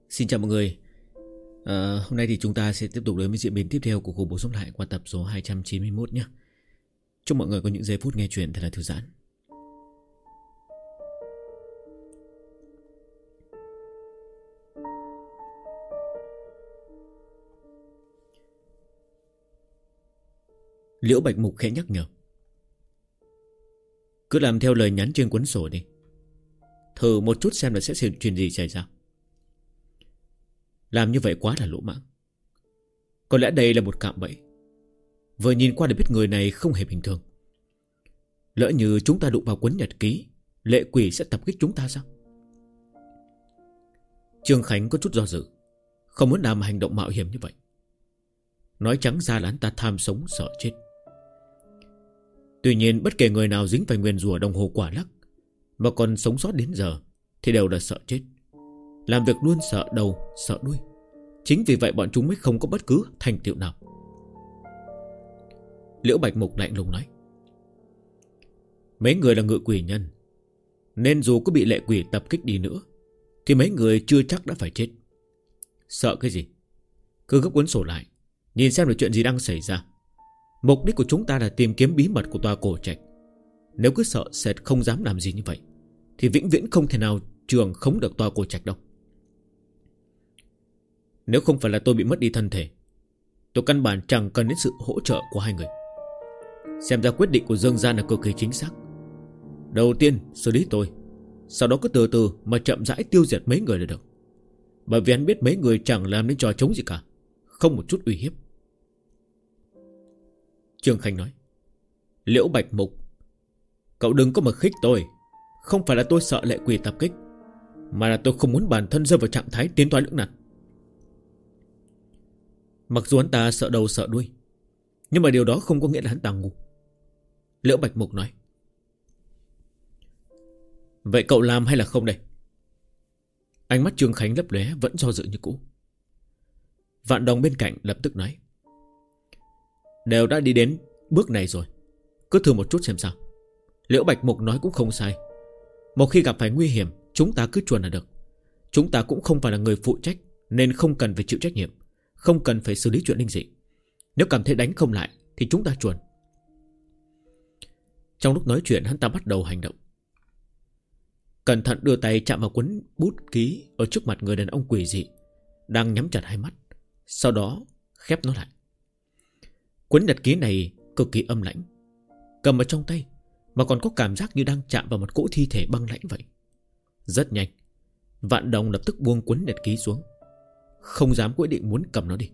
Xin chào mọi người. Hôm nay thì chúng ta sẽ tiếp tục đến với diễn biến tiếp theo của cuộc bổ sung lại qua tập số 291 nhé. Chúc mọi người có những giây phút nghe chuyện thật là thư giãn. Liễu Bạch Mục khẽ nhắc nhở: cứ làm theo lời nhắn trên cuốn sổ đi, thử một chút xem là sẽ chuyện gì xảy ra. Làm như vậy quá là lỗ mãng. Có lẽ đây là một cạm bẫy. Vừa nhìn qua để biết người này không hề bình thường. Lỡ như chúng ta đụng vào cuốn nhật ký, lệ quỷ sẽ tập kích chúng ta sao? Trương Khánh có chút do dự, không muốn làm hành động mạo hiểm như vậy. Nói trắng ra là hắn ta tham sống sợ chết. Tuy nhiên bất kể người nào dính phải nguyền rủa đồng hồ quả lắc mà còn sống sót đến giờ thì đều là sợ chết. Làm việc luôn sợ đầu sợ đuôi. Chính vì vậy bọn chúng mới không có bất cứ thành tựu nào. Liễu Bạch Mục lạnh lùng nói: mấy người là ngự quỷ nhân, nên dù có bị lệ quỷ tập kích đi nữa thì mấy người chưa chắc đã phải chết. Sợ cái gì? Cứ gấp cuốn sổ lại, nhìn xem là chuyện gì đang xảy ra. Mục đích của chúng ta là tìm kiếm bí mật của tòa cổ trạch. Nếu cứ sợ sệt không dám làm gì như vậy thì vĩnh viễn không thể nào trường khống được tòa cổ trạch đâu. Nếu không phải là tôi bị mất đi thân thể, tôi căn bản chẳng cần đến sự hỗ trợ của hai người. Xem ra quyết định của Dương Gian là cực kỳ chính xác. Đầu tiên xử lý tôi, sau đó cứ từ từ mà chậm rãi tiêu diệt mấy người là được. Bởi vì hắn biết mấy người chẳng làm nên trò trống gì cả, không một chút uy hiếp. Trương Khánh nói: Liễu Bạch Mục, cậu đừng có mà khích tôi. Không phải là tôi sợ lệ quỷ tập kích, mà là tôi không muốn bản thân rơi vào trạng thái tiến thoái lưỡng nan. Mặc dù hắn ta sợ đầu sợ đuôi, nhưng mà điều đó không có nghĩa là hắn ta ngu. Liễu Bạch Mục nói: vậy cậu làm hay là không đây? Ánh mắt Trương Khánh lấp lóe vẫn do dự như cũ. Vạn Đồng bên cạnh lập tức nói: đều đã đi đến bước này rồi, cứ thử một chút xem sao. Liễu Bạch Mục nói cũng không sai. Một khi gặp phải nguy hiểm, chúng ta cứ chuồn là được. Chúng ta cũng không phải là người phụ trách, nên không cần phải chịu trách nhiệm, không cần phải xử lý chuyện linh dị. Nếu cảm thấy đánh không lại thì chúng ta chuồn. Trong lúc nói chuyện, hắn ta bắt đầu hành động. Cẩn thận đưa tay chạm vào cuốn bút ký ở trước mặt người đàn ông quỷ dị đang nhắm chặt hai mắt, sau đó khép nó lại. Cuốn nhật ký này cực kỳ âm lãnh, cầm ở trong tay mà còn có cảm giác như đang chạm vào một cỗ thi thể băng lãnh vậy. Rất nhanh, Vạn Đồng lập tức buông cuốn nhật ký xuống, không dám quyết định muốn cầm nó đi.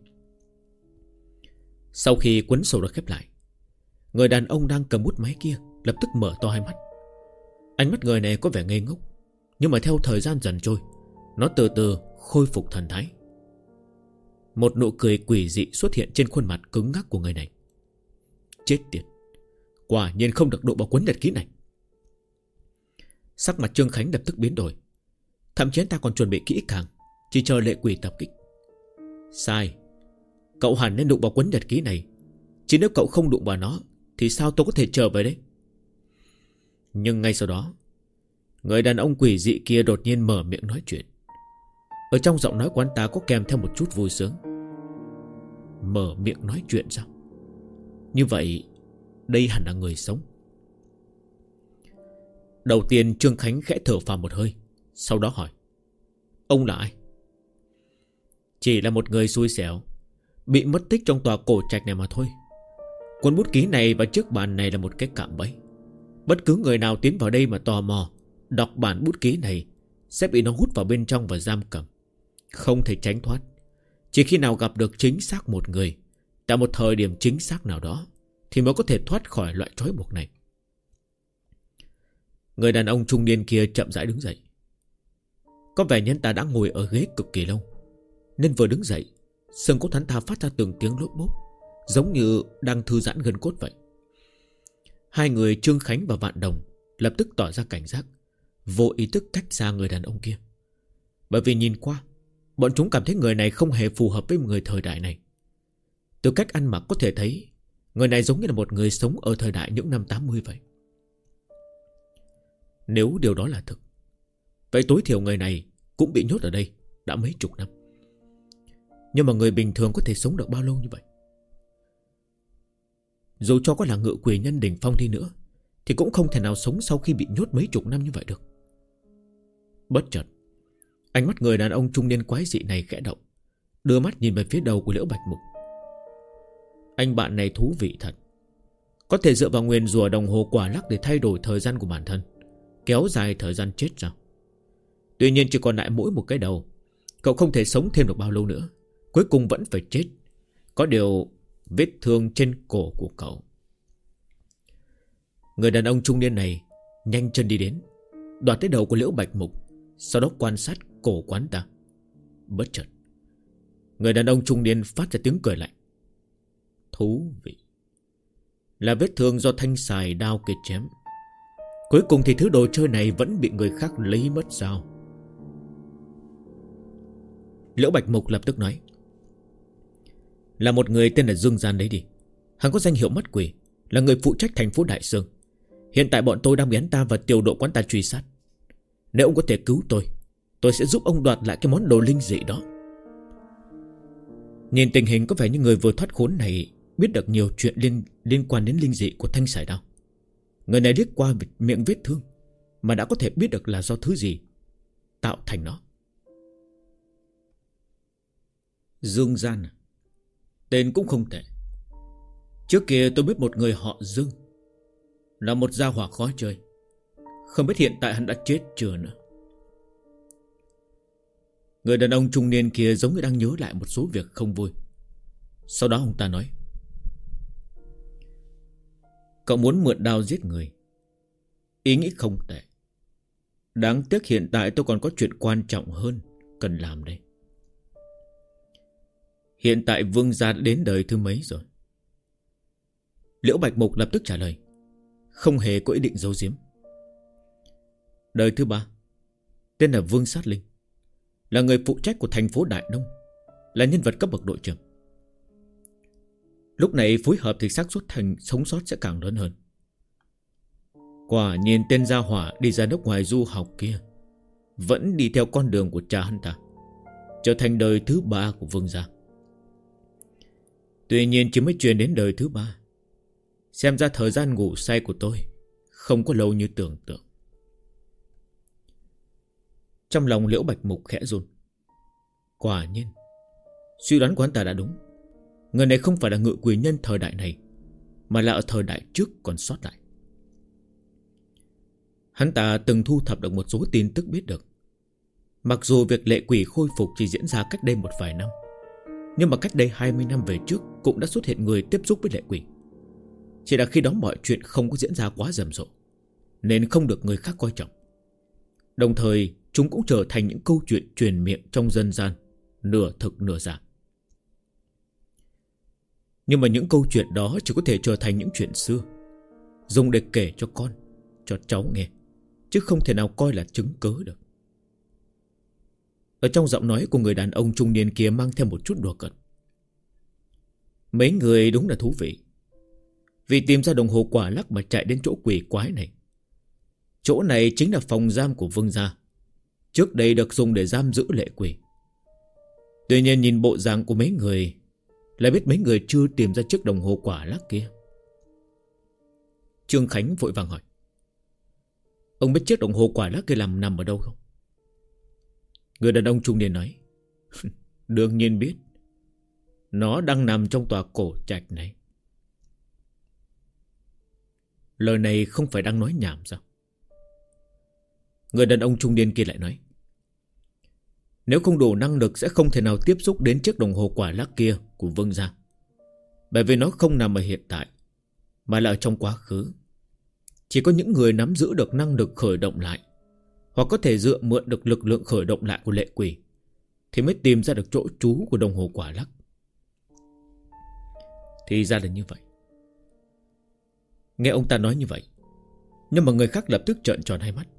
Sau khi cuốn sổ được khép lại, người đàn ông đang cầm bút máy kia lập tức mở to hai mắt. Ánh mắt người này có vẻ ngây ngốc, nhưng mà theo thời gian dần trôi, nó từ từ khôi phục thần thái. Một nụ cười quỷ dị xuất hiện trên khuôn mặt cứng ngắc của người này. Chết tiệt, quả nhiên không được đụng vào cuốn nhật ký này. Sắc mặt Trương Khánh lập tức biến đổi. Thậm chí ta còn chuẩn bị kỹ càng, chỉ chờ lệ quỷ tập kích. Sai, cậu hẳn nên đụng vào cuốn nhật ký này. Chứ nếu cậu không đụng vào nó thì sao tôi có thể trở về đây? Nhưng ngay sau đó, người đàn ông quỷ dị kia đột nhiên mở miệng nói chuyện. Ở trong giọng nói của anh ta có kèm theo một chút vui sướng. Mở miệng nói chuyện sao? Như vậy đây hẳn là người sống. Đầu tiên Trương Khánh khẽ thở phào một hơi, sau đó hỏi: ông là ai? Chỉ là một người xui xẻo, bị mất tích trong tòa cổ trạch này mà thôi. Cuốn bút ký này và chiếc bàn này là một cái cạm bẫy. Bất cứ người nào tiến vào đây mà tò mò đọc bản bút ký này sẽ bị nó hút vào bên trong và giam cầm, không thể tránh thoát. Chỉ khi nào gặp được chính xác một người tại một thời điểm chính xác nào đó thì mới có thể thoát khỏi loại trói buộc này. Người đàn ông trung niên kia chậm rãi đứng dậy. Có vẻ như hắn ta đã ngồi ở ghế cực kỳ lâu, nên vừa đứng dậy, xương cốt hắn ta phát ra từng tiếng lốp bốp, giống như đang thư giãn gân cốt vậy. Hai người Trương Khánh và Vạn Đồng lập tức tỏ ra cảnh giác, vô ý thức cách xa người đàn ông kia. Bởi vì nhìn qua, bọn chúng cảm thấy người này không hề phù hợp với người thời đại này. Từ cách ăn mặc có thể thấy người này giống như là một người sống ở thời đại những năm 80 vậy. Nếu điều đó là thực, vậy tối thiểu người này cũng bị nhốt ở đây, đã mấy chục năm. Nhưng mà người bình thường có thể sống được bao lâu như vậy? Dù cho có là ngự quỷ nhân đỉnh phong đi nữa thì cũng không thể nào sống sau khi bị nhốt mấy chục năm như vậy được. Bất chợt, ánh mắt người đàn ông trung niên quái dị này khẽ động, đưa mắt nhìn về phía đầu của Liễu Bạch Mục. Anh bạn này thú vị thật. Có thể dựa vào nguyền rủa đồng hồ quả lắc để thay đổi thời gian của bản thân, kéo dài thời gian chết sao? Tuy nhiên chỉ còn lại mỗi một cái đầu, cậu không thể sống thêm được bao lâu nữa, cuối cùng vẫn phải chết. Có điều vết thương trên cổ của cậu. Người đàn ông trung niên này nhanh chân đi đến, đoạt tới đầu của Liễu Bạch Mục, sau đó quan sát cổ quán ta. Bất chợt, người đàn ông trung niên phát ra tiếng cười lạnh. Thú vị. Là vết thương do thanh xài đao kia chém. Cuối cùng thì thứ đồ chơi này vẫn bị người khác lấy mất sao? Liễu Bạch Mục lập tức nói. Là một người tên là Dương Gian đấy đi. Hắn có danh hiệu mắt quỷ, là người phụ trách thành phố Đại Sương. Hiện tại bọn tôi đang bị hắn ta và tiểu đội quán ta truy sát. Nếu ông có thể cứu tôi sẽ giúp ông đoạt lại cái món đồ linh dị đó. Nhìn tình hình có vẻ như người vừa thoát khốn này biết được nhiều chuyện liên quan đến linh dị của thanh sải đao. Người này liếc qua miệng vết thương mà đã có thể biết được là do thứ gì tạo thành nó. Dương Gian à? Tên cũng không tệ. Trước kia tôi biết một người họ Dương, là một gia hỏa khó chơi. Không biết hiện tại hắn đã chết chưa nữa. Người đàn ông trung niên kia giống như đang nhớ lại một số việc không vui. Sau đó ông ta nói. Cậu muốn mượn đao giết người, ý nghĩ không tệ. Đáng tiếc hiện tại tôi còn có chuyện quan trọng hơn cần làm đây. Hiện tại Vương gia đã đến đời thứ mấy rồi? Liễu Bạch Mục lập tức trả lời, không hề có ý định giấu giếm. Đời thứ 3. Tên là Vương Sát Linh, là người phụ trách của thành phố Đại Đông, là nhân vật cấp bậc đội trưởng. Lúc này phối hợp thì xác suất thành sống sót sẽ càng lớn hơn. Quả nhiên tên gia hỏa đi ra nước ngoài du học kia vẫn đi theo con đường của cha hắn ta, trở thành đời thứ 3 của Vương gia. Tuy nhiên chỉ mới truyền đến đời thứ 3. Xem ra thời gian ngủ say của tôi không có lâu như tưởng tượng. Trong lòng Liễu Bạch Mục khẽ run. Quả nhiên suy đoán của hắn ta đã đúng. Người này không phải là ngự quỷ nhân thời đại này, mà là ở thời đại trước còn sót lại. Hắn ta từng thu thập được một số tin tức biết được. Mặc dù việc lệ quỷ khôi phục chỉ diễn ra cách đây một vài năm, nhưng mà cách đây 20 năm về trước cũng đã xuất hiện người tiếp xúc với lệ quỷ. Chỉ là khi đó mọi chuyện không có diễn ra quá rầm rộ, nên không được người khác coi trọng. Đồng thời chúng cũng trở thành những câu chuyện truyền miệng trong dân gian, nửa thực nửa giả. Nhưng mà những câu chuyện đó chỉ có thể trở thành những chuyện xưa, dùng để kể cho con, cho cháu nghe, chứ không thể nào coi là chứng cớ được. Ở trong giọng nói của người đàn ông trung niên kia mang theo một chút đùa cợt. Mấy người đúng là thú vị. Vì tìm ra đồng hồ quả lắc mà chạy đến chỗ quỷ quái này. Chỗ này chính là phòng giam của Vương gia, trước đây được dùng để giam giữ lệ quỷ. Tuy nhiên nhìn bộ dạng của mấy người là biết mấy người chưa tìm ra chiếc đồng hồ quả lắc kia. Trương Khánh vội vàng hỏi. Ông biết chiếc đồng hồ quả lắc kia nằm ở đâu không? Người đàn ông trung niên nói. Đương nhiên biết. Nó đang nằm trong tòa cổ trạch này. Lời này không phải đang nói nhảm sao? Người đàn ông trung niên kia lại nói. Nếu không đủ năng lực sẽ không thể nào tiếp xúc đến chiếc đồng hồ quả lắc kia của Vương gia. Bởi vì nó không nằm ở hiện tại, mà là ở trong quá khứ. Chỉ có những người nắm giữ được năng lực khởi động lại, hoặc có thể dựa mượn được lực lượng khởi động lại của lệ quỷ, thì mới tìm ra được chỗ trú của đồng hồ quả lắc. Thì ra là như vậy. Nghe ông ta nói như vậy, nhưng mà người khác lập tức trợn tròn hai mắt.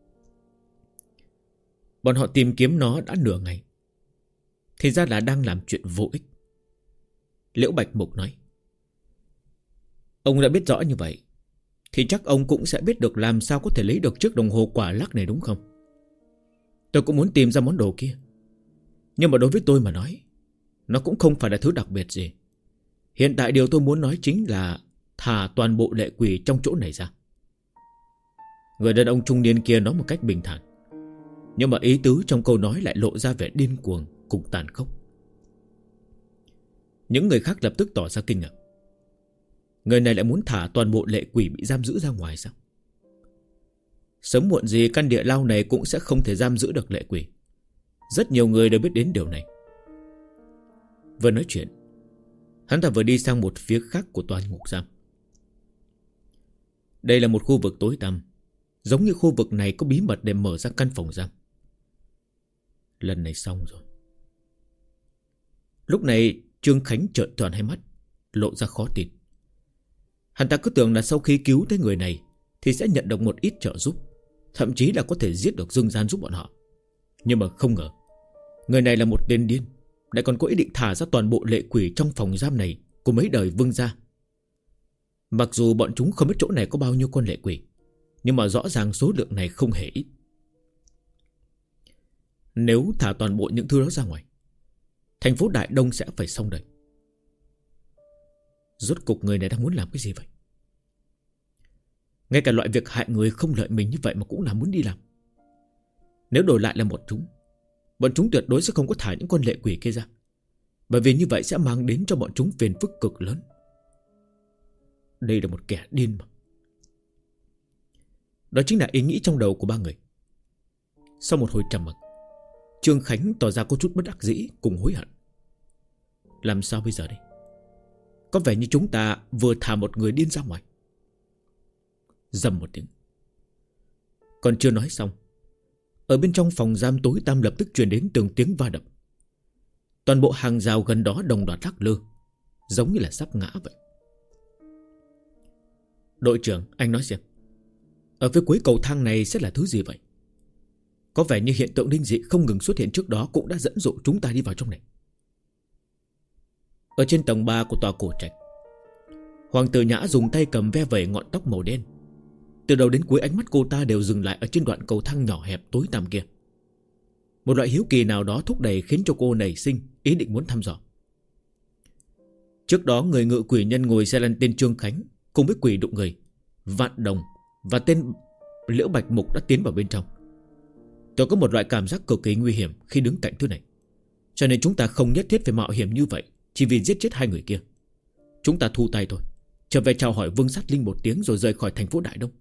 Bọn họ tìm kiếm nó đã nửa ngày, thì ra là đang làm chuyện vô ích. Liễu Bạch Mục nói. Ông đã biết rõ như vậy, thì chắc ông cũng sẽ biết được làm sao có thể lấy được chiếc đồng hồ quả lắc này đúng không? Tôi cũng muốn tìm ra món đồ kia, Nhưng mà đối với tôi mà nói, nó cũng không phải là thứ đặc biệt gì. Hiện tại điều tôi muốn nói chính là thả toàn bộ lệ quỷ trong chỗ này ra. Người đàn ông trung niên kia nói một cách bình thản, nhưng mà ý tứ trong câu nói lại lộ ra vẻ điên cuồng cùng tàn khốc. Những người khác lập tức tỏ ra kinh ngạc. Người này lại muốn thả toàn bộ lệ quỷ bị giam giữ ra ngoài sao? Sớm muộn gì căn địa lao này cũng sẽ không thể giam giữ được lệ quỷ. Rất nhiều người đều biết đến điều này. Vừa nói chuyện, hắn ta vừa đi sang một phía khác của tòa ngục giam. Đây là một khu vực tối tăm, giống như khu vực này có bí mật để mở ra căn phòng giam. Lần này xong rồi. Lúc này Trương Khánh trợn tròn hai mắt, lộ ra khó tin. Hắn ta cứ tưởng là sau khi cứu tới người này thì sẽ nhận được một ít trợ giúp, thậm chí là có thể giết được Dương Gian giúp bọn họ. Nhưng mà không ngờ người này là một tên điên, lại còn có ý định thả ra toàn bộ lệ quỷ trong phòng giam này của mấy đời vương gia. Mặc dù bọn chúng không biết chỗ này có bao nhiêu con lệ quỷ, nhưng mà rõ ràng số lượng này không hề ít. Nếu thả toàn bộ những thứ đó ra ngoài, thành phố Đại Đông sẽ phải xong đời. Rốt cục người này đang muốn làm cái gì vậy? Ngay cả loại việc hại người không lợi mình như vậy mà cũng là muốn đi làm. Nếu đổi lại là bọn chúng tuyệt đối sẽ không có thả những con lệ quỷ kia ra, bởi vì như vậy sẽ mang đến cho bọn chúng phiền phức cực lớn. Đây là một kẻ điên mà. Đó chính là ý nghĩ trong đầu của ba người. Sau một hồi trầm mặc, Trương Khánh tỏ ra có chút bất đắc dĩ cùng hối hận. Làm sao bây giờ đây? Có vẻ như chúng ta vừa thả một người điên ra ngoài. Rầm một tiếng. Còn chưa nói xong, ở bên trong phòng giam tối tăm lập tức truyền đến từng tiếng va đập. Toàn bộ hàng rào gần đó đồng loạt lắc lư, giống như là sắp ngã vậy. Đội trưởng, anh nói xem, ở phía cuối cầu thang này sẽ là thứ gì vậy? Có vẻ như hiện tượng linh dị không ngừng xuất hiện trước đó cũng đã dẫn dụ chúng ta đi vào trong này. Ở trên tầng 3 của tòa cổ trạch, Hoàng tử Nhã dùng tay cầm ve vẩy ngọn tóc màu đen. Từ đầu đến cuối ánh mắt cô ta đều dừng lại ở trên đoạn cầu thang nhỏ hẹp tối tăm kia. Một loại hiếu kỳ nào đó thúc đẩy khiến cho cô nảy sinh ý định muốn thăm dò. Trước đó người ngự quỷ nhân ngồi xe lăn tên Trương Khánh cùng với quỷ đụng người Vạn Đồng và tên Liễu Bạch Mục đã tiến vào bên trong. Tôi có một loại cảm giác cực kỳ nguy hiểm khi đứng cạnh thứ này, cho nên chúng ta không nhất thiết phải mạo hiểm như vậy chỉ vì giết chết hai người kia. Chúng ta thu tay thôi, trở về chào hỏi Vương Sát Linh một tiếng rồi rời khỏi thành phố Đại Đông.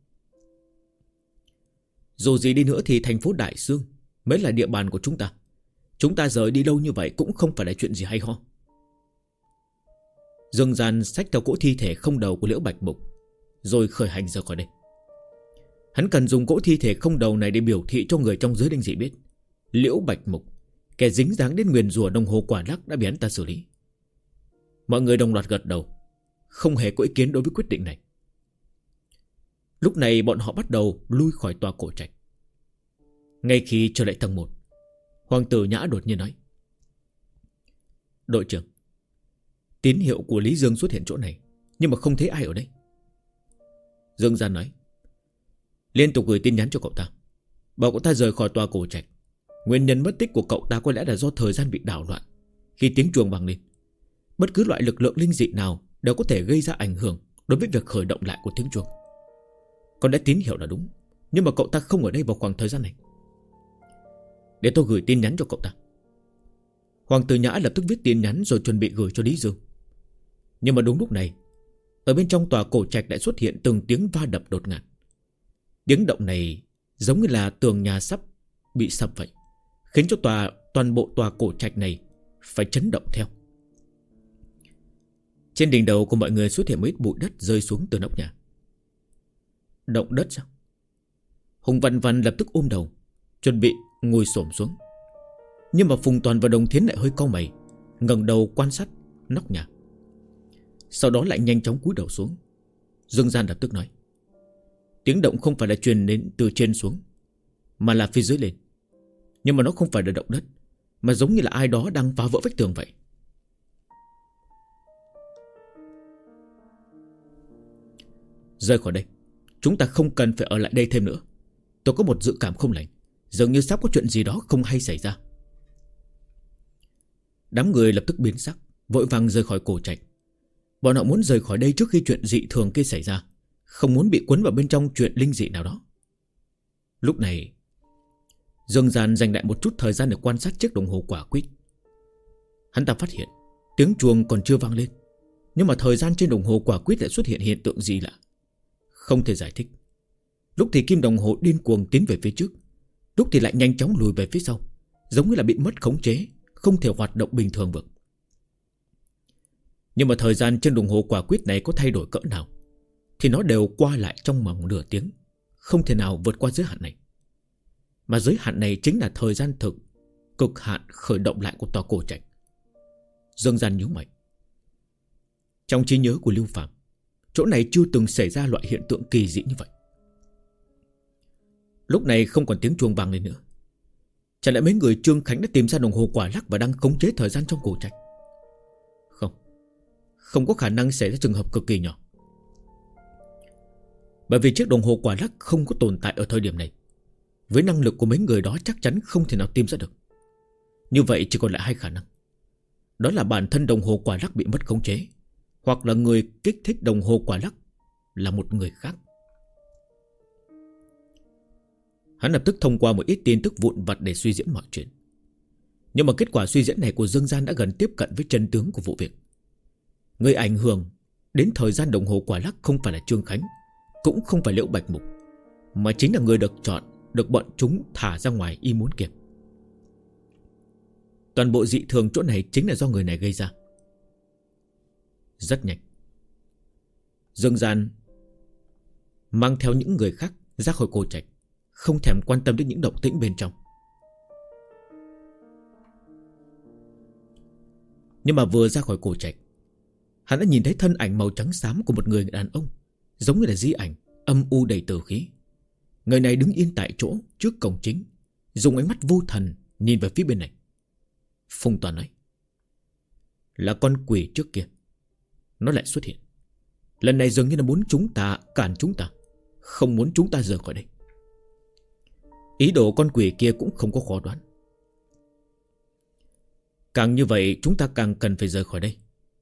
Dù gì đi nữa thì thành phố Đại Sương mới là địa bàn của chúng ta. Chúng ta rời đi lâu như vậy cũng không phải là chuyện gì hay ho. Dương Gian xách theo cỗ thi thể không đầu của Liễu Bạch Mục rồi khởi hành rời khỏi đây. Hắn cần dùng cỗ thi thể không đầu này để biểu thị cho người trong giới linh dị biết Liễu Bạch Mục, kẻ dính dáng đến nguyền rủa đồng hồ quả lắc, đã bị hắn ta xử lý. Mọi người đồng loạt gật đầu, không hề có ý kiến đối với quyết định này. Lúc này bọn họ bắt đầu lui khỏi tòa cổ trạch. Ngay khi trở lại tầng 1, Hoàng tử Nhã đột nhiên nói: Đội trưởng, tín hiệu của Lý Dương xuất hiện chỗ này, nhưng mà không thấy ai ở đây. Dương Gian nói: Liên tục gửi tin nhắn cho cậu ta, bảo cậu ta rời khỏi tòa cổ trạch. Nguyên nhân mất tích của cậu ta có lẽ là do thời gian bị đảo loạn. Khi tiếng chuông vang lên, bất cứ loại lực lượng linh dị nào đều có thể gây ra ảnh hưởng đối với việc khởi động lại của tiếng chuông. Con đã tín hiệu là đúng, nhưng mà cậu ta không ở đây vào khoảng thời gian này. Để tôi gửi tin nhắn cho cậu ta. Hoàng tử Nhã lập tức viết tin nhắn rồi chuẩn bị gửi cho Lý Dương. Nhưng mà đúng lúc này, ở bên trong tòa cổ trạch lại xuất hiện từng tiếng va đập đột ngột. Tiếng động này giống như là tường nhà sắp bị sập vậy, khiến cho toàn bộ tòa cổ trạch này phải chấn động theo. Trên đỉnh đầu của mọi người xuất hiện một ít bụi đất rơi xuống từ nóc nhà. Động đất sao? Hùng Văn Văn lập tức ôm đầu, chuẩn bị ngồi xổm xuống. Nhưng mà Phùng Toàn và Đồng Thiến lại hơi cau mày, ngẩng đầu quan sát nóc nhà. Sau đó lại nhanh chóng cúi đầu xuống. Dương Gian lập tức nói: Tiếng động không phải là truyền đến từ trên xuống, mà là phía dưới lên. Nhưng mà nó không phải là động đất, mà giống như là ai đó đang phá vỡ vách tường vậy. Rời khỏi đây, chúng ta không cần phải ở lại đây thêm nữa. Tôi có một dự cảm không lành, dường như sắp có chuyện gì đó không hay xảy ra. Đám người lập tức biến sắc, vội vàng rời khỏi cổ trạch. Bọn họ muốn rời khỏi đây trước khi chuyện dị thường kia xảy ra, không muốn bị cuốn vào bên trong chuyện linh dị nào đó. Lúc này Dương Gian dành lại một chút thời gian để quan sát chiếc đồng hồ quả quýt. Hắn ta phát hiện tiếng chuông còn chưa vang lên, nhưng mà thời gian trên đồng hồ quả quýt lại xuất hiện hiện tượng gì lạ, không thể giải thích. Lúc thì kim đồng hồ điên cuồng tiến về phía trước, lúc thì lại nhanh chóng lùi về phía sau, giống như là bị mất khống chế, không thể hoạt động bình thường được. Nhưng mà thời gian trên đồng hồ quả quýt này có thay đổi cỡ nào thì nó đều qua lại trong vòng nửa tiếng, không thể nào vượt qua giới hạn này. Mà giới hạn này chính là thời gian thực cực hạn khởi động lại của tòa cổ trạch. Dương Gian nhíu mày. Trong trí nhớ của Lưu Phàm, chỗ này chưa từng xảy ra loại hiện tượng kỳ dị như vậy. Lúc này không còn tiếng chuông vang lên nữa. Chẳng lẽ mấy người Trương Khánh đã tìm ra đồng hồ quả lắc và đang khống chế thời gian trong cổ trạch? Không có khả năng xảy ra trường hợp cực kỳ nhỏ. Bởi vì chiếc đồng hồ quả lắc không có tồn tại ở thời điểm này, với năng lực của mấy người đó chắc chắn không thể nào tìm ra được. Như vậy chỉ còn lại hai khả năng. Đó là bản thân đồng hồ quả lắc bị mất khống chế, hoặc là người kích thích đồng hồ quả lắc là một người khác. Hắn lập tức thông qua một ít tin tức vụn vặt để suy diễn mọi chuyện. Nhưng mà kết quả suy diễn này của Dương Gian đã gần tiếp cận với chân tướng của vụ việc. Người ảnh hưởng đến thời gian đồng hồ quả lắc không phải là Trương Khánh, cũng không phải Liễu Bạch Mục, mà chính là người được chọn, được bọn chúng thả ra ngoài y muốn kịp. Toàn bộ dị thường chỗ này chính là do người này gây ra. Rất nhanh, Dương Gian mang theo những người khác ra khỏi cổ trạch, không thèm quan tâm đến những động tĩnh bên trong. Nhưng mà vừa ra khỏi cổ trạch, hắn đã nhìn thấy thân ảnh màu trắng xám của một người đàn ông, giống như là di ảnh, âm u đầy tử khí. Người này đứng yên tại chỗ trước cổng chính, dùng ánh mắt vô thần nhìn về phía bên này. Phùng Toàn nói: là con quỷ trước kia, nó lại xuất hiện. Lần này dường như là muốn chúng ta cản chúng ta, không muốn chúng ta rời khỏi đây. Ý đồ con quỷ kia cũng không có khó đoán. Càng như vậy chúng ta càng cần phải rời khỏi đây.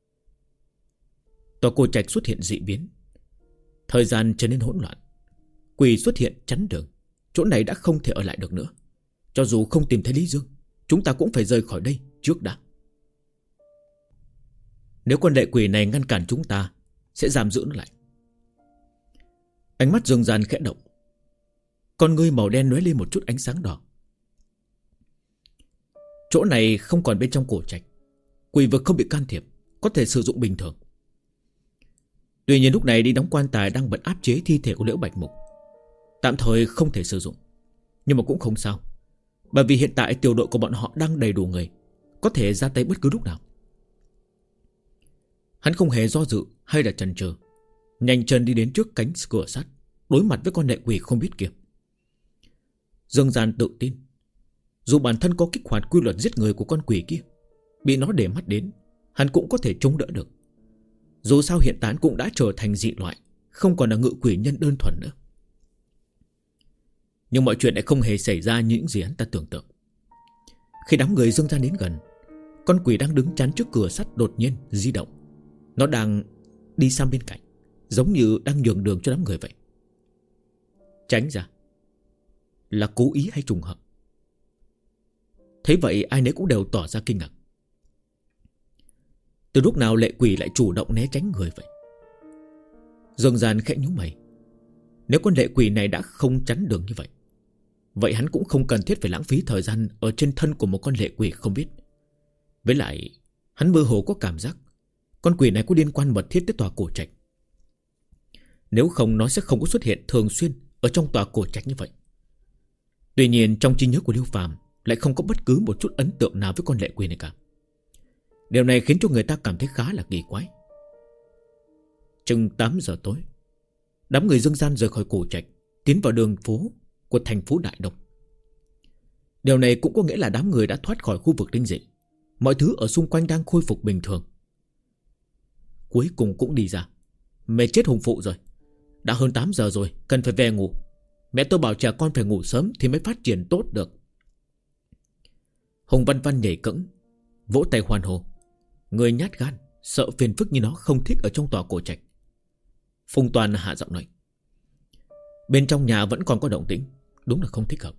Tòa cổ trạch xuất hiện dị biến, thời gian trở nên hỗn loạn. Quỷ xuất hiện chắn đường, chỗ này đã không thể ở lại được nữa. Cho dù không tìm thấy Lý Dương, chúng ta cũng phải rời khỏi đây trước đã. Nếu con lệ quỷ này ngăn cản chúng ta, sẽ giam giữ nó lại. Ánh mắt Dương Gian khẽ động, con ngươi màu đen lóe lên một chút ánh sáng đỏ. Chỗ này không còn bên trong cổ trạch, quỷ vực không bị can thiệp, có thể sử dụng bình thường. Tuy nhiên lúc này đi đóng quan tài đang bận áp chế thi thể của Liễu Bạch Mục, tạm thời không thể sử dụng. Nhưng mà cũng không sao, bởi vì hiện tại tiểu đội của bọn họ đang đầy đủ người, có thể ra tay bất cứ lúc nào. Hắn không hề do dự hay là chần chừ, nhanh chân đi đến trước cánh cửa sắt, đối mặt với con lệ quỷ không biết kia. Dương Gian tự tin, dù bản thân có kích hoạt quy luật giết người của con quỷ kia, bị nó để mắt đến, hắn cũng có thể chống đỡ được. Dù sao hiện tại cũng đã trở thành dị loại, không còn là ngự quỷ nhân đơn thuần nữa. Nhưng mọi chuyện lại không hề xảy ra như những gì hắn ta tưởng tượng. Khi đám người Dương Gian đến gần, con quỷ đang đứng chắn trước cửa sắt đột nhiên di động. Nó đang đi sang bên cạnh, giống như đang nhường đường cho đám người vậy. Tránh ra. Là cố ý hay trùng hợp? Thấy vậy ai nấy cũng đều tỏ ra kinh ngạc. Từ lúc nào lệ quỷ lại chủ động né tránh người vậy? Dương Gian khẽ nhíu mày. Nếu con lệ quỷ này đã không chắn đường như vậy, vậy hắn cũng không cần thiết phải lãng phí thời gian ở trên thân của một con lệ quỷ không biết. Với lại hắn mơ hồ có cảm giác con quỷ này có liên quan mật thiết tới tòa cổ trạch. Nếu không nó sẽ không có xuất hiện thường xuyên ở trong tòa cổ trạch như vậy. Tuy nhiên trong trí nhớ của Lưu Phàm lại không có bất cứ một chút ấn tượng nào với con lệ quỷ này cả. Điều này khiến cho người ta cảm thấy khá là kỳ quái. Chừng 8 giờ tối, đám người Dương Gian rời khỏi cổ trạch, tiến vào đường phố của thành phố Đại Đông. Điều này cũng có nghĩa là đám người đã thoát khỏi khu vực linh dị, mọi thứ ở xung quanh đang khôi phục bình thường. Cuối cùng cũng đi ra. Mẹ chết hùng phụ rồi. Đã hơn 8 giờ rồi, cần phải về ngủ. Mẹ tôi bảo trẻ con phải ngủ sớm thì mới phát triển tốt được. Hùng Văn Văn nhảy cẫng, vỗ tay hoan hô. Người nhát gan, sợ phiền phức như nó không thích ở trong tòa cổ trạch. Phùng Toàn hạ giọng nói. Bên trong nhà vẫn còn có động tĩnh, đúng là không thích hợp.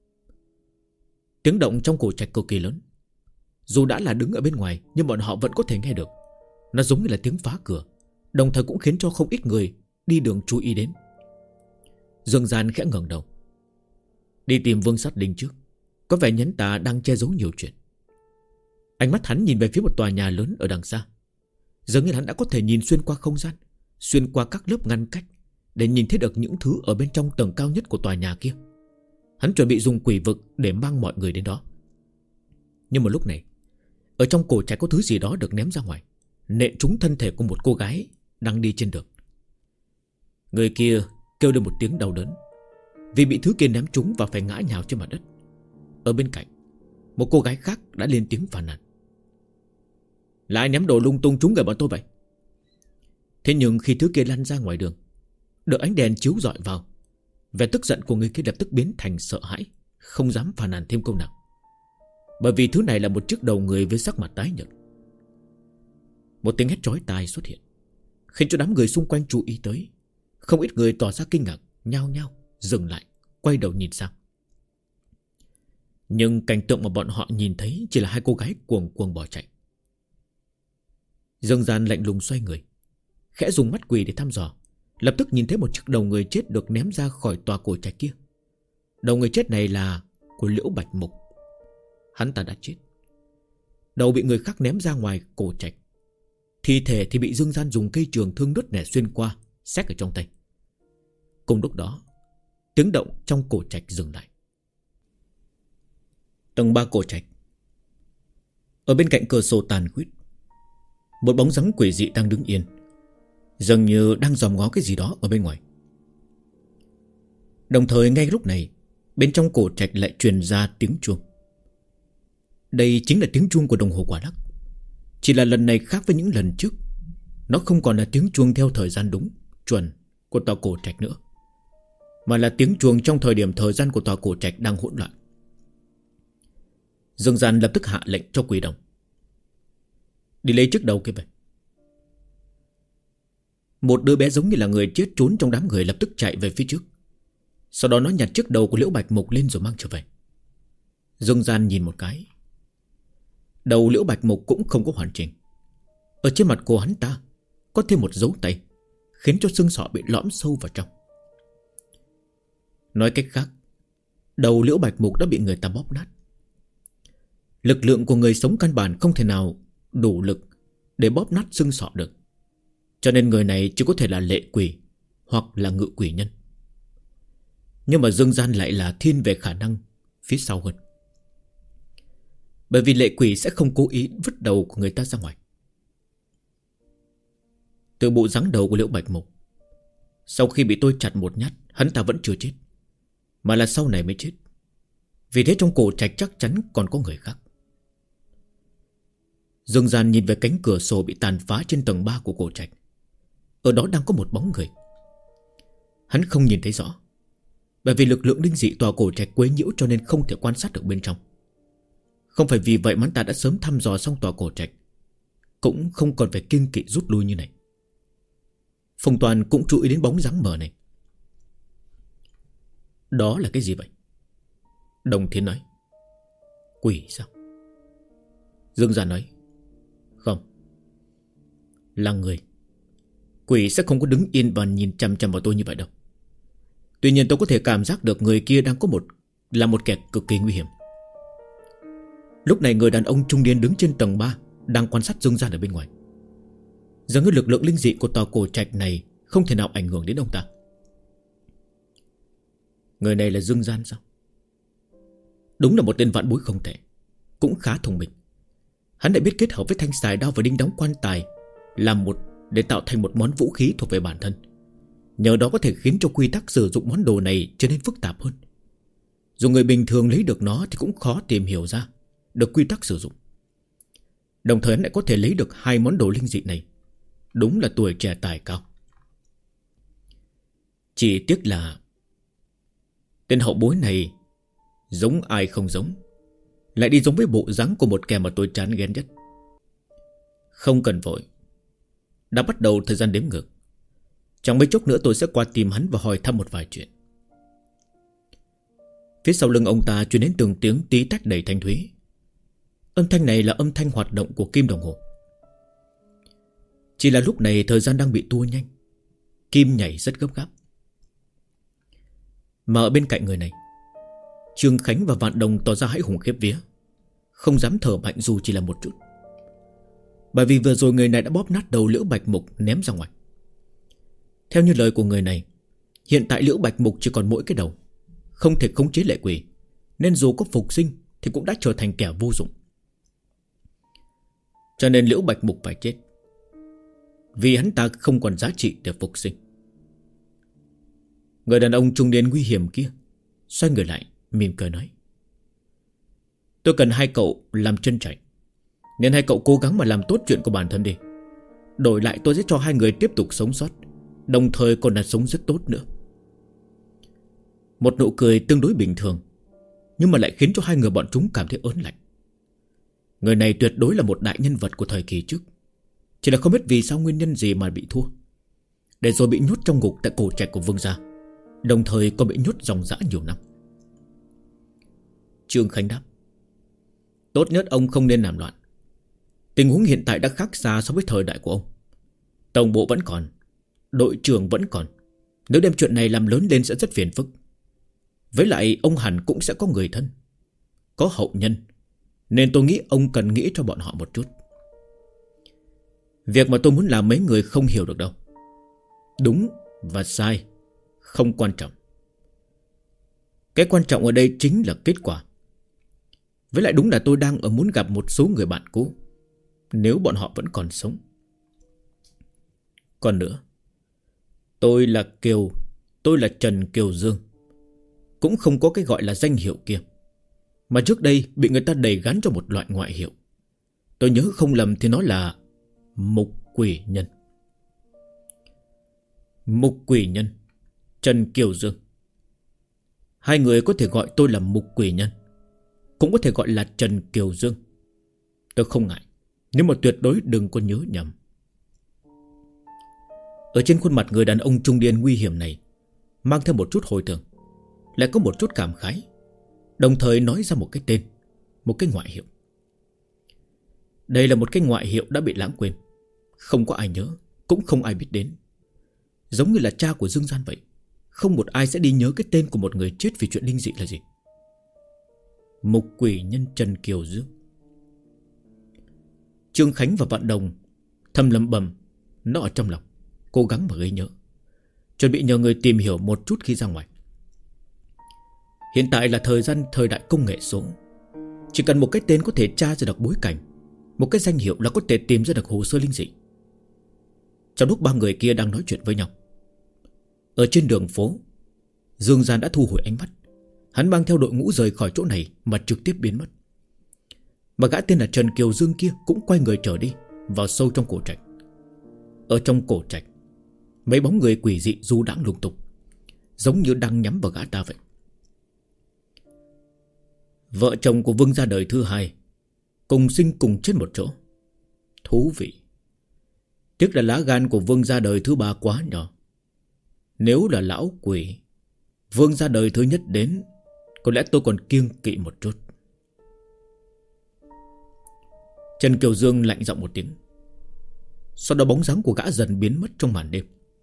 Tiếng động trong cổ trạch cực kỳ lớn. Dù đã là đứng ở bên ngoài, nhưng bọn họ vẫn có thể nghe được. Nó giống như là tiếng phá cửa, đồng thời cũng khiến cho không ít người đi đường chú ý đến. Dương Gian khẽ ngẩng đầu, đi tìm Vương Sát Đinh trước. Có vẻ nhấn ta đang che giấu nhiều chuyện. Ánh mắt hắn nhìn về phía một tòa nhà lớn ở đằng xa. Dường như hắn đã có thể nhìn xuyên qua không gian, xuyên qua các lớp ngăn cách, để nhìn thấy được những thứ ở bên trong tầng cao nhất của tòa nhà kia. Hắn chuẩn bị dùng quỷ vực để mang mọi người đến đó. Nhưng mà lúc này, ở trong cổ trạch có thứ gì đó được ném ra ngoài, nện trúng thân thể của một cô gái đang đi trên đường. Người kia kêu lên một tiếng đau đớn, vì bị thứ kia ném trúng và phải ngã nhào trên mặt đất. Ở bên cạnh, một cô gái khác đã lên tiếng phàn nàn. Là ai ném đồ lung tung trúng người bọn tôi vậy? Thế nhưng khi thứ kia lăn ra ngoài đường, được ánh đèn chiếu rọi vào, vẻ tức giận của người kia lập tức biến thành sợ hãi, không dám phàn nàn thêm câu nào. Bởi vì thứ này là một chiếc đầu người với sắc mặt tái nhợt. Một tiếng hét chói tai xuất hiện, khiến cho đám người xung quanh chú ý tới. Không ít người tỏ ra kinh ngạc, nhao nhao dừng lại, quay đầu nhìn sang. Nhưng cảnh tượng mà bọn họ nhìn thấy chỉ là hai cô gái cuồng cuồng bỏ chạy. Dương Gian lạnh lùng xoay người, khẽ dùng mắt quỷ để thăm dò. Lập tức nhìn thấy một chiếc đầu người chết được ném ra khỏi tòa cổ trạch kia. Đầu người chết này là của Liễu Bạch Mục. Hắn ta đã chết, đầu bị người khác ném ra ngoài cổ trạch. Thi thể thì bị Dương Gian dùng cây trường thương đứt nẻ xuyên qua, xách ở trong tay. Cùng lúc đó, tiếng động trong cổ trạch dừng lại. Tầng 3 cổ trạch. Ở bên cạnh cửa sổ tàn khuyết, một bóng dáng quỷ dị đang đứng yên, dường như đang dòm ngó cái gì đó ở bên ngoài. Đồng thời ngay lúc này, bên trong cổ trạch lại truyền ra tiếng chuông. Đây chính là tiếng chuông của đồng hồ quả lắc. Chỉ là lần này khác với những lần trước, nó không còn là tiếng chuông theo thời gian đúng, chuẩn của tòa cổ trạch nữa, mà là tiếng chuông trong thời điểm thời gian của tòa cổ trạch đang hỗn loạn. Dương Gian lập tức hạ lệnh cho quỷ đồng: đi lấy chiếc đầu kia về. Một đứa bé giống như là người chết trốn trong đám người lập tức chạy về phía trước. Sau đó nó nhặt chiếc đầu của Liễu Bạch Mục lên rồi mang trở về. Dương Gian nhìn một cái, đầu Liễu Bạch Mục cũng không có hoàn chỉnh. Ở trên mặt của hắn ta có thêm một dấu tay, khiến cho xương sọ bị lõm sâu vào trong. Nói cách khác, đầu Liễu Bạch Mục đã bị người ta bóp nát. Lực lượng của người sống căn bản không thể nào đủ lực để bóp nát xương sọ được. Cho nên người này chỉ có thể là lệ quỷ hoặc là ngự quỷ nhân. Nhưng mà Dương Gian lại là thiên về khả năng phía sau hơn. Bởi vì lệ quỷ sẽ không cố ý vứt đầu của người ta ra ngoài. Từ bộ dáng đầu của Liễu Bạch Mục, sau khi bị tôi chặt một nhát, hắn ta vẫn chưa chết, mà là sau này mới chết. Vì thế trong cổ trạch chắc chắn còn có người khác. Dương Gian nhìn về cánh cửa sổ bị tàn phá trên tầng 3 của cổ trạch. Ở đó đang có một bóng người. Hắn không nhìn thấy rõ, bởi vì lực lượng linh dị tòa cổ trạch quấy nhiễu, cho nên không thể quan sát được bên trong. Không phải vì vậy mà hắn ta đã sớm thăm dò xong tòa cổ trạch, cũng không còn phải kiêng kỵ rút lui như này. Phùng Toàn cũng chú ý đến bóng dáng mờ này. Đó là cái gì vậy? Đồng Thiên nói. Quỷ sao? Dương Gian nói. Không, là người. Quỷ sẽ không có đứng yên và nhìn chằm chằm vào tôi như vậy đâu. Tuy nhiên tôi có thể cảm giác được người kia đang có một kẻ cực kỳ nguy hiểm. Lúc này người đàn ông trung niên đứng trên tầng 3 đang quan sát Dương Gian ở bên ngoài. Dường như lực lượng linh dị của tòa cổ trạch này không thể nào ảnh hưởng đến ông ta. Người này là Dương Gian sao? Đúng là một tên vạn bối không tệ, cũng khá thông minh. Hắn đã biết kết hợp với thanh xài đao và đinh đóng quan tài để tạo thành một món vũ khí thuộc về bản thân. Nhờ đó có thể khiến cho quy tắc sử dụng món đồ này trở nên phức tạp hơn. Dù người bình thường lấy được nó thì cũng khó tìm hiểu ra được quy tắc sử dụng. Đồng thời hắn lại có thể lấy được hai món đồ linh dị này. Đúng là tuổi trẻ tài cao. Chỉ tiếc là tên hậu bối này giống ai không giống, lại đi giống với bộ dáng của một kẻ mà tôi chán ghét nhất. Không cần vội. Đã bắt đầu thời gian đếm ngược. Chẳng mấy chốc nữa tôi sẽ qua tìm hắn và hỏi thăm một vài chuyện. Phía sau lưng ông ta truyền đến từng tiếng tí tách đầy thanh thúy. Âm thanh này là âm thanh hoạt động của kim đồng hồ. Chỉ là lúc này thời gian đang bị tua nhanh. Kim nhảy rất gấp gáp. Mà ở bên cạnh người này, Trương Khánh và Vạn Đồng tỏ ra hãi hùng khiếp vía, không dám thở mạnh dù chỉ là một chút. Bởi vì vừa rồi người này đã bóp nát đầu Liễu Bạch Mục ném ra ngoài. Theo như lời của người này, hiện tại Liễu Bạch Mục chỉ còn mỗi cái đầu, không thể khống chế lệ quỷ, nên dù có phục sinh thì cũng đã trở thành kẻ vô dụng. Cho nên Liễu Bạch Mục phải chết, vì hắn ta không còn giá trị để phục sinh. Người đàn ông trung niên nguy hiểm kia xoay người lại mỉm cười nói: tôi cần hai cậu làm chân chạy, nên hai cậu cố gắng mà làm tốt chuyện của bản thân đi. Đổi lại tôi sẽ cho hai người tiếp tục sống sót, đồng thời còn là sống rất tốt nữa. Một nụ cười tương đối bình thường, nhưng mà lại khiến cho hai người bọn chúng cảm thấy ớn lạnh. Người này tuyệt đối là một đại nhân vật của thời kỳ trước, chỉ là không biết vì sao nguyên nhân gì mà bị thua, để rồi bị nhốt trong ngục tại cổ trạch của Vương gia, đồng thời còn bị nhốt dòng dã nhiều năm. Trương Khánh đáp: tốt nhất ông không nên làm loạn. Tình huống hiện tại đã khác xa so với thời đại của ông. Tổng bộ vẫn còn, đội trưởng vẫn còn. Nếu đem chuyện này làm lớn lên sẽ rất phiền phức. Với lại ông hẳn cũng sẽ có người thân, có hậu nhân, nên tôi nghĩ ông cần nghĩ cho bọn họ một chút. Việc mà tôi muốn làm mấy người không hiểu được đâu. Đúng và sai không quan trọng. Cái quan trọng ở đây chính là kết quả. Với lại đúng là tôi đang muốn gặp một số người bạn cũ, nếu bọn họ vẫn còn sống. Còn nữa, tôi là Trần Kiều Dương, cũng không có cái gọi là danh hiệu kia, mà trước đây bị người ta đầy gắn cho một loại ngoại hiệu. Tôi nhớ không lầm thì nó là Mục Quỷ Nhân. Mục Quỷ Nhân, Trần Kiều Dương. Hai người có thể gọi tôi là Mục Quỷ Nhân, cũng có thể gọi là Trần Kiều Dương. Tôi không ngại, nhưng mà tuyệt đối đừng có nhớ nhầm. Ở trên khuôn mặt người đàn ông trung niên nguy hiểm này mang theo một chút hồi tưởng, lại có một chút cảm khái, đồng thời nói ra một cái tên, một cái ngoại hiệu. Đây là một cái ngoại hiệu đã bị lãng quên, không có ai nhớ, cũng không ai biết đến. Giống như là cha của Dương Gian vậy, không một ai sẽ đi nhớ cái tên của một người chết vì chuyện linh dị là gì. Mục Quỷ Nhân Trần Kiều Dương. Trương Khánh và Vạn Đồng thầm lẩm bẩm nó ở trong lòng, cố gắng mà ghi nhớ, chuẩn bị nhờ người tìm hiểu một chút khi ra ngoài. Hiện tại là thời đại công nghệ số, chỉ cần một cái tên có thể tra ra được bối cảnh, một cái danh hiệu là có thể tìm ra được hồ sơ linh dị. Trong lúc ba người kia đang nói chuyện với nhau, ở trên đường phố, Dương Gian đã thu hồi ánh mắt. Hắn mang theo đội ngũ rời khỏi chỗ này mà trực tiếp biến mất. Mà gã tên là Trần Kiều Dương kia cũng quay người trở đi, vào sâu trong cổ trạch. Ở trong cổ trạch, mấy bóng người quỷ dị du đãng lung tung, giống như đang nhắm vào gã ta vậy. Vợ chồng của Vương gia đời thứ hai cùng sinh cùng chết một chỗ. Thú vị. Tiếc là lá gan của Vương gia đời thứ ba quá nhỏ. Nếu là lão quỷ Vương gia đời thứ nhất đến, có lẽ tôi còn kiêng kỵ một chút. Trần Kiều Dương lạnh giọng một tiếng. Sau đó bóng dáng của gã dần biến mất trong màn đêm.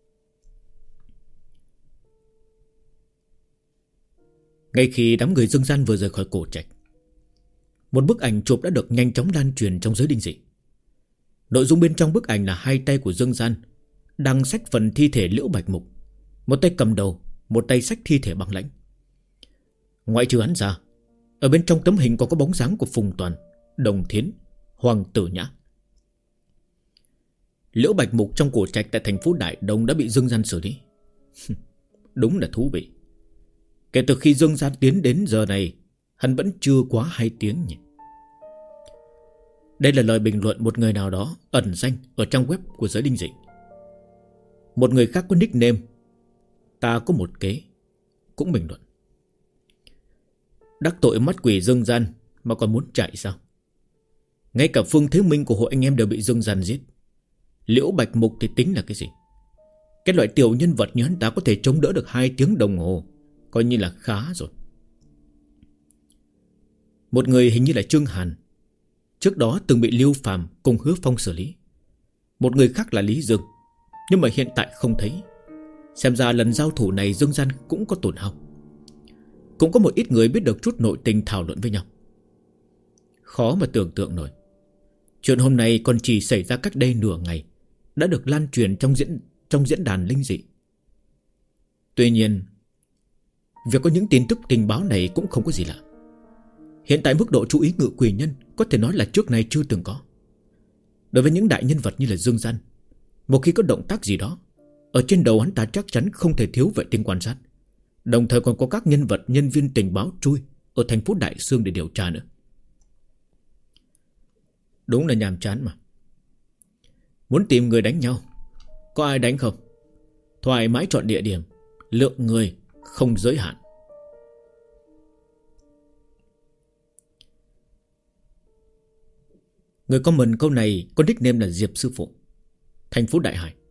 Ngay khi đám người Dương Gian vừa rời khỏi cổ trạch, một bức ảnh chụp đã được nhanh chóng lan truyền trong giới linh dị. Nội dung bên trong bức ảnh là hai tay của Dương Gian đang xách phần thi thể Liễu Bạch Mục, một tay cầm đầu, một tay xách thi thể băng lãnh. Ngoại trừ hắn ra, ở bên trong tấm hình còn có bóng dáng của Phùng Toàn, Đồng Thiến, Hoàng Tử Nhã. Liễu Bạch Mục trong cổ trạch tại thành phố Đại Đông đã bị Dương Gian xử lý. Đúng là thú vị. Kể từ khi Dương Gian tiến đến giờ này, hắn vẫn chưa quá 2 tiếng nhỉ. Đây là lời bình luận một người nào đó ẩn danh ở trang web của giới linh dị. Một người khác có nickname Ta Có Một Kế cũng bình luận: đắc tội mắt quỷ Dương Gian, mà còn muốn chạy sao? Ngay cả Phương Thế Minh của hội anh em đều bị Dương Gian giết. Liễu Bạch Mục thì tính là cái gì? Cái loại tiểu nhân vật như hắn ta có thể chống đỡ được 2 tiếng đồng hồ, coi như là khá rồi. Một người hình như là Trương Hàn, trước đó từng bị Lưu Phàm cùng Hứa Phong xử lý. Một người khác là Lý Dương, nhưng mà hiện tại không thấy. Xem ra lần giao thủ này Dương Gian cũng có tổn hao. Cũng có một ít người biết được chút nội tình thảo luận với nhau. Khó mà tưởng tượng nổi. Chuyện hôm nay còn chỉ xảy ra cách đây nửa ngày, đã được lan truyền trong diễn đàn linh dị. Tuy nhiên, việc có những tin tức tình báo này cũng không có gì lạ. Hiện tại mức độ chú ý Ngự Quỷ Nhân có thể nói là trước nay chưa từng có. Đối với những đại nhân vật như là Dương Gian, một khi có động tác gì đó, ở trên đầu hắn ta chắc chắn không thể thiếu vệ tinh quan sát. Đồng thời còn có các nhân vật nhân viên tình báo chui ở thành phố Đại Sương để điều tra nữa. Đúng là nhàm chán mà. Muốn tìm người đánh nhau, có ai đánh không? Thoải mái chọn địa điểm, lượng người không giới hạn. Người comment câu này có nickname là Diệp Sư Phụ, thành phố Đại Hải.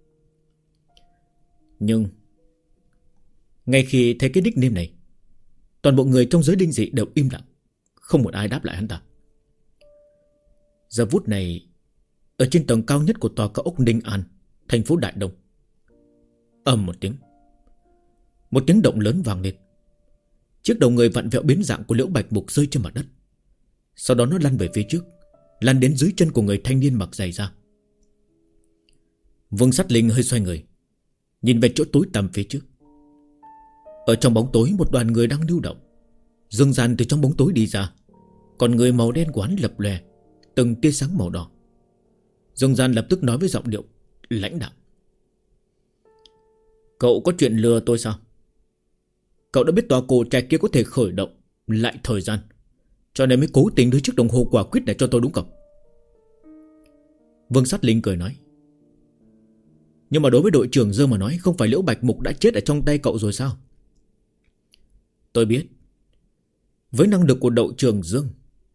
Nhưng ngay khi thấy cái nickname này, toàn bộ người trong giới linh dị đều im lặng, không một ai đáp lại hắn ta. Giờ phút này, ở trên tầng cao nhất của tòa cao ốc Ninh An, thành phố Đại Đông, ầm một tiếng, một tiếng động lớn vang lên. Chiếc đầu người vặn vẹo biến dạng của Liễu Bạch Mục rơi trên mặt đất. Sau đó nó lăn về phía trước, lăn đến dưới chân của người thanh niên mặc giày da. Vương Sát Linh hơi xoay người, nhìn về chỗ tối tăm phía trước. Ở trong bóng tối, một đoàn người đang lưu động. Dương Gian từ trong bóng tối đi ra, còn người màu đen của hắn lập lòe từng tia sáng màu đỏ. Dương Gian lập tức nói với giọng điệu lãnh đạm: Cậu có chuyện lừa tôi sao? Cậu đã biết tòa cổ trạch kia có thể khởi động lại thời gian, cho nên mới cố tình đưa chiếc đồng hồ quả quyết này cho tôi đúng không? Vương Sát Linh cười nói: Nhưng mà đối với đội trưởng Dương mà nói, không phải Liễu Bạch Mục đã chết ở trong tay cậu rồi sao? Tôi biết. Với năng lực của đội trưởng Dương,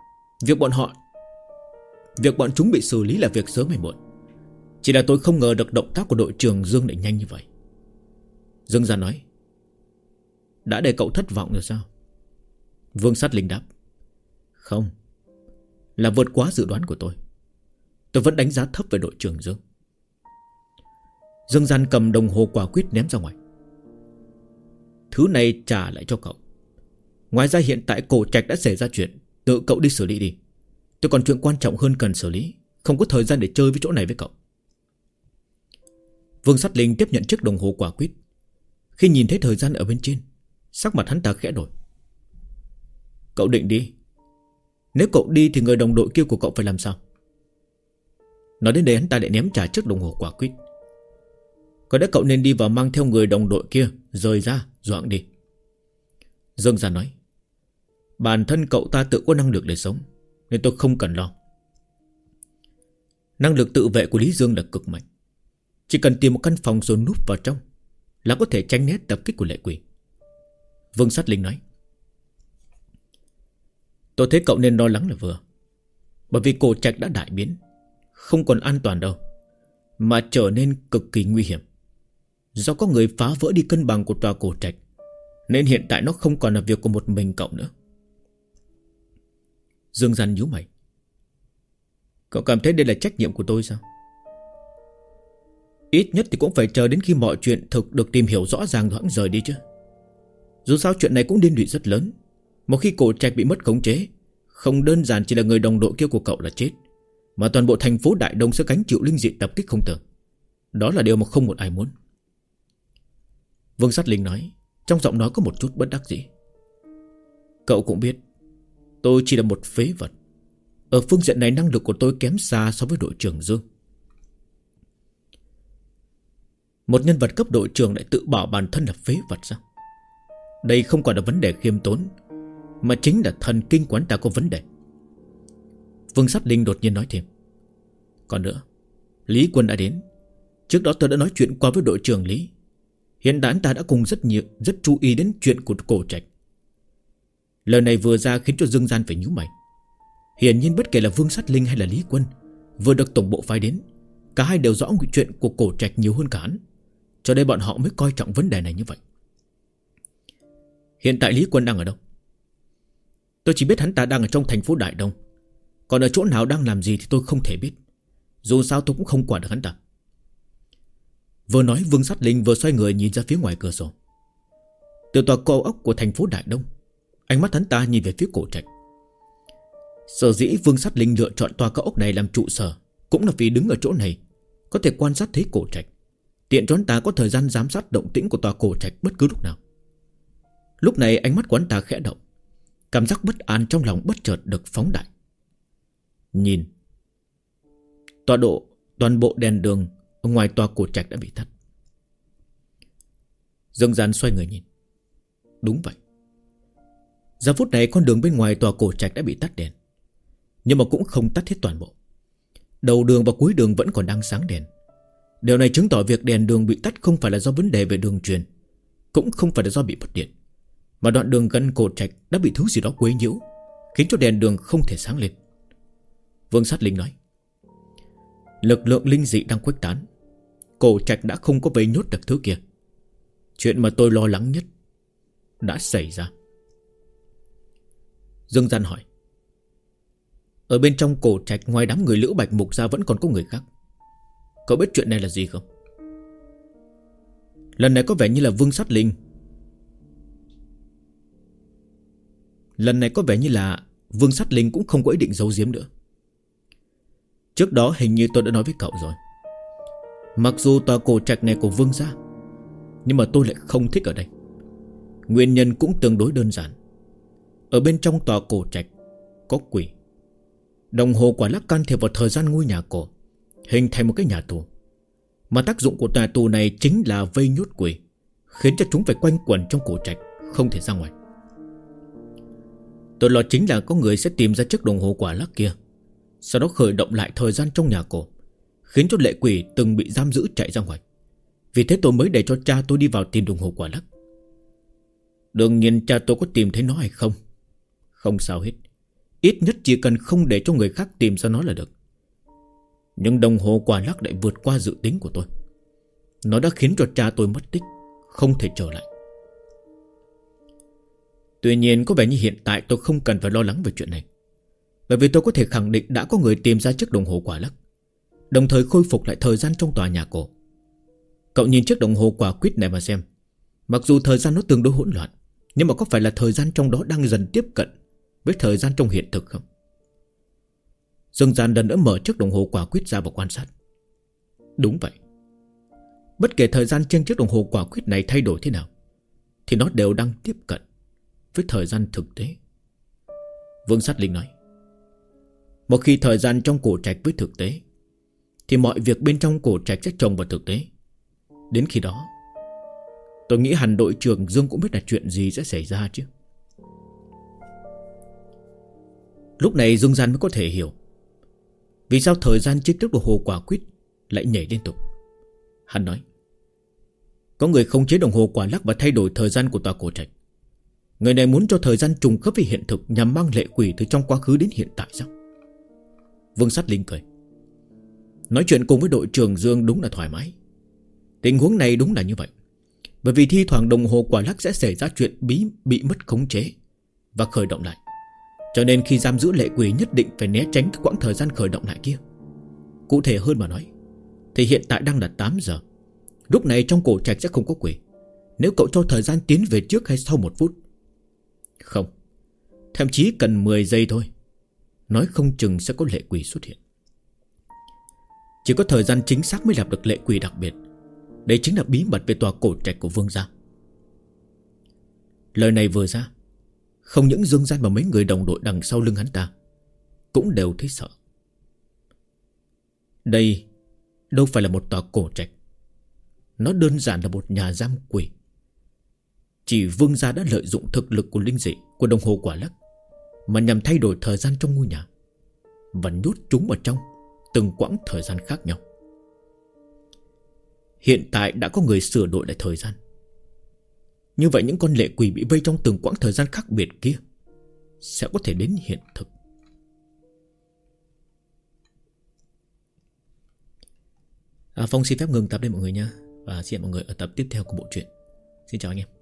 Việc bọn chúng bị xử lý là việc sớm hay muộn. Chỉ là tôi không ngờ được động tác của đội trưởng Dương lại nhanh như vậy. Dương Gia nói: Đã để cậu thất vọng rồi sao? Vương Sát Linh đáp: Không, là vượt quá dự đoán của tôi. Tôi vẫn đánh giá thấp về đội trưởng Dương. Dương Gian cầm đồng hồ quả quyết ném ra ngoài. Thứ này trả lại cho cậu. Ngoài ra hiện tại cổ trạch đã xảy ra chuyện, tự cậu đi xử lý đi. Tôi còn chuyện quan trọng hơn cần xử lý, không có thời gian để chơi với chỗ này với cậu. Vương Sát Linh tiếp nhận chiếc đồng hồ quả quyết. Khi nhìn thấy thời gian ở bên trên, sắc mặt hắn ta khẽ đổi. Cậu định đi? Nếu cậu đi thì người đồng đội kia của cậu phải làm sao? Nói đến đây hắn ta lại ném trả chiếc đồng hồ quả quyết. Có lẽ cậu nên đi vào mang theo người đồng đội kia, rời ra, doãn đi. Dương Gia nói: Bản thân cậu ta tự có năng lực để sống, nên tôi không cần lo. Năng lực tự vệ của Lý Dương là cực mạnh. Chỉ cần tìm một căn phòng rồi núp vào trong là có thể tránh né tập kích của lệ quỷ. Vương Sát Linh nói: Tôi thấy cậu nên lo lắng là vừa. Bởi vì cổ trạch đã đại biến, không còn an toàn đâu, mà trở nên cực kỳ nguy hiểm. Do có người phá vỡ đi cân bằng của tòa cổ trạch, nên hiện tại nó không còn là việc của một mình cậu nữa. Dương Gian nhíu mày: Cậu cảm thấy đây là trách nhiệm của tôi sao? Ít nhất thì cũng phải chờ đến khi mọi chuyện thực được tìm hiểu rõ ràng rồi hẵng rời đi chứ. Dù sao chuyện này cũng liên lụy rất lớn. Một khi cổ trạch bị mất khống chế, không đơn giản chỉ là người đồng đội kia của cậu là chết, mà toàn bộ thành phố Đại Đông sẽ gánh chịu linh dị tập kích không tưởng. Đó là điều mà không một ai muốn. Vương Sát Linh nói, trong giọng nói có một chút bất đắc dĩ: Cậu cũng biết tôi chỉ là một phế vật. Ở phương diện này năng lực của tôi kém xa so với đội trưởng Dương. Một nhân vật cấp đội trưởng lại tự bảo bản thân là phế vật sao? Đây không còn là vấn đề khiêm tốn, mà chính là thần kinh của anh ta có vấn đề. Vương Sát Linh đột nhiên nói thêm: Còn nữa, Lý Quân đã đến. Trước đó tôi đã nói chuyện qua với đội trưởng Lý. Hiện tại anh ta đã cùng rất chú ý đến chuyện của cổ trạch. Lời này vừa ra khiến cho Dương Gian phải nhíu mày. Hiển nhiên bất kể là Vương Sát Linh hay là Lý Quân vừa được tổng bộ phái đến, cả hai đều rõ chuyện của Cổ Trạch nhiều hơn cả hắn, cho nên bọn họ mới coi trọng vấn đề này như vậy. Hiện tại Lý Quân đang ở đâu? Tôi chỉ biết hắn ta đang ở trong thành phố Đại Đông, còn ở chỗ nào đang làm gì thì tôi không thể biết. Dù sao tôi cũng không quản được hắn ta. Vừa nói Vương Sát Linh vừa xoay người nhìn ra phía ngoài cửa sổ. Từ tòa cao ốc của thành phố Đại Đông, ánh mắt hắn ta nhìn về phía Cổ Trạch. Sở dĩ Vương Sát Linh lựa chọn tòa cao ốc này làm trụ sở cũng là vì đứng ở chỗ này có thể quan sát thấy Cổ Trạch, tiện cho hắn ta có thời gian giám sát động tĩnh của tòa Cổ Trạch bất cứ lúc nào. Lúc này ánh mắt của hắn ta khẽ động, cảm giác bất an trong lòng bất chợt được phóng đại. Nhìn, toàn bộ đèn đường ở ngoài tòa Cổ Trạch đã bị tắt. Dương Gian xoay người nhìn. Đúng vậy. Giờ phút này con đường bên ngoài tòa Cổ Trạch đã bị tắt đèn, nhưng mà cũng không tắt hết toàn bộ. Đầu đường và cuối đường vẫn còn đang sáng đèn. Điều này chứng tỏ việc đèn đường bị tắt không phải là do vấn đề về đường truyền, cũng không phải là do bị mất điện, mà đoạn đường gần Cổ Trạch đã bị thứ gì đó quấy nhiễu, khiến cho đèn đường không thể sáng lên. Vương Sát Linh nói, lực lượng linh dị đang khuếch tán, Cổ Trạch đã không có vây nhốt được thứ kia. Chuyện mà tôi lo lắng nhất đã xảy ra. Dương Gian hỏi, ở bên trong Cổ Trạch ngoài đám người Lữ Bạch Mục ra vẫn còn có người khác. Cậu biết chuyện này là gì không? Lần này có vẻ như là Vương Sát Linh Vương Sát Linh cũng không có ý định giấu giếm nữa. Trước đó hình như tôi đã nói với cậu rồi, mặc dù tòa Cổ Trạch này của Vương gia, nhưng mà tôi lại không thích ở đây. Nguyên nhân cũng tương đối đơn giản. Ở bên trong tòa Cổ Trạch có quỷ. Đồng hồ quả lắc can thiệp vào thời gian ngôi nhà cổ, hình thành một cái nhà tù. Mà tác dụng của tòa tù này chính là vây nhốt quỷ, khiến cho chúng phải quanh quẩn trong Cổ Trạch, không thể ra ngoài. Tôi lo chính là có người sẽ tìm ra chiếc đồng hồ quả lắc kia, sau đó khởi động lại thời gian trong nhà cổ, khiến cho lệ quỷ từng bị giam giữ chạy ra ngoài. Vì thế tôi mới để cho cha tôi đi vào tìm đồng hồ quả lắc. Đương nhiên cha tôi có tìm thấy nó hay không, không sao hết. Ít nhất chỉ cần không để cho người khác tìm ra nó là được. Nhưng đồng hồ quả lắc lại vượt qua dự tính của tôi. Nó đã khiến cho cha tôi mất tích, không thể trở lại. Tuy nhiên có vẻ như hiện tại tôi không cần phải lo lắng về chuyện này, bởi vì tôi có thể khẳng định đã có người tìm ra chiếc đồng hồ quả lắc, đồng thời khôi phục lại thời gian trong tòa nhà cổ. Cậu nhìn chiếc đồng hồ quả quýt này mà xem. Mặc dù thời gian nó tương đối hỗn loạn, nhưng mà có phải là thời gian trong đó đang dần tiếp cận với thời gian trong hiện thực không? Dương Gian lần nữa mở chiếc đồng hồ quả quýt ra và quan sát. Đúng vậy. Bất kể thời gian trên chiếc đồng hồ quả quýt này thay đổi thế nào, thì nó đều đang tiếp cận với thời gian thực tế. Vương Sát Linh nói, một khi thời gian trong Cổ Trạch với thực tế, thì mọi việc bên trong Cổ Trạch sẽ trồng vào thực tế. Đến khi đó, tôi nghĩ hẳn đội trưởng Dương cũng biết là chuyện gì sẽ xảy ra chứ. Lúc này Dương Gian mới có thể hiểu vì sao thời gian chiếc đồng hồ quả quýt lại nhảy liên tục. Hắn nói, có người khống chế đồng hồ quả lắc và thay đổi thời gian của tòa Cổ Trạch. Người này muốn cho thời gian trùng khớp với hiện thực, nhằm mang lệ quỷ từ trong quá khứ đến hiện tại sao? Vương Sát Linh cười. Nói chuyện cùng với đội trưởng Dương đúng là thoải mái. Tình huống này đúng là như vậy. Bởi vì thi thoảng đồng hồ quả lắc sẽ xảy ra chuyện bị mất khống chế và khởi động lại. Cho nên khi giam giữ lệ quỷ nhất định phải né tránh cái quãng thời gian khởi động lại kia. Cụ thể hơn mà nói, thì hiện tại đang là 8 giờ. Lúc này trong Cổ Trạch sẽ không có quỷ. Nếu cậu cho thời gian tiến về trước hay sau 1 phút? Không, thậm chí cần 10 giây thôi, nói không chừng sẽ có lệ quỷ xuất hiện. Chỉ có thời gian chính xác mới lập được lệ quỷ đặc biệt. Đây chính là bí mật về tòa Cổ Trạch của Vương gia. Lời này vừa ra, không những Dương Gian mà mấy người đồng đội đằng sau lưng hắn ta cũng đều thấy sợ. Đây đâu phải là một tòa Cổ Trạch, nó đơn giản là một nhà giam quỷ. Chỉ Vương gia đã lợi dụng thực lực của linh dị, của đồng hồ quả lắc, mà nhằm thay đổi thời gian trong ngôi nhà và nhốt chúng vào trong từng quãng thời gian khác nhau. Hiện tại đã có người sửa đổi lại thời gian. Như vậy những con lệ quỷ bị vây trong từng quãng thời gian khác biệt kia sẽ có thể đến hiện thực. Phong xin phép ngừng tập đây mọi người nha. Và xin hẹn mọi người ở tập tiếp theo của bộ truyện. Xin chào anh em.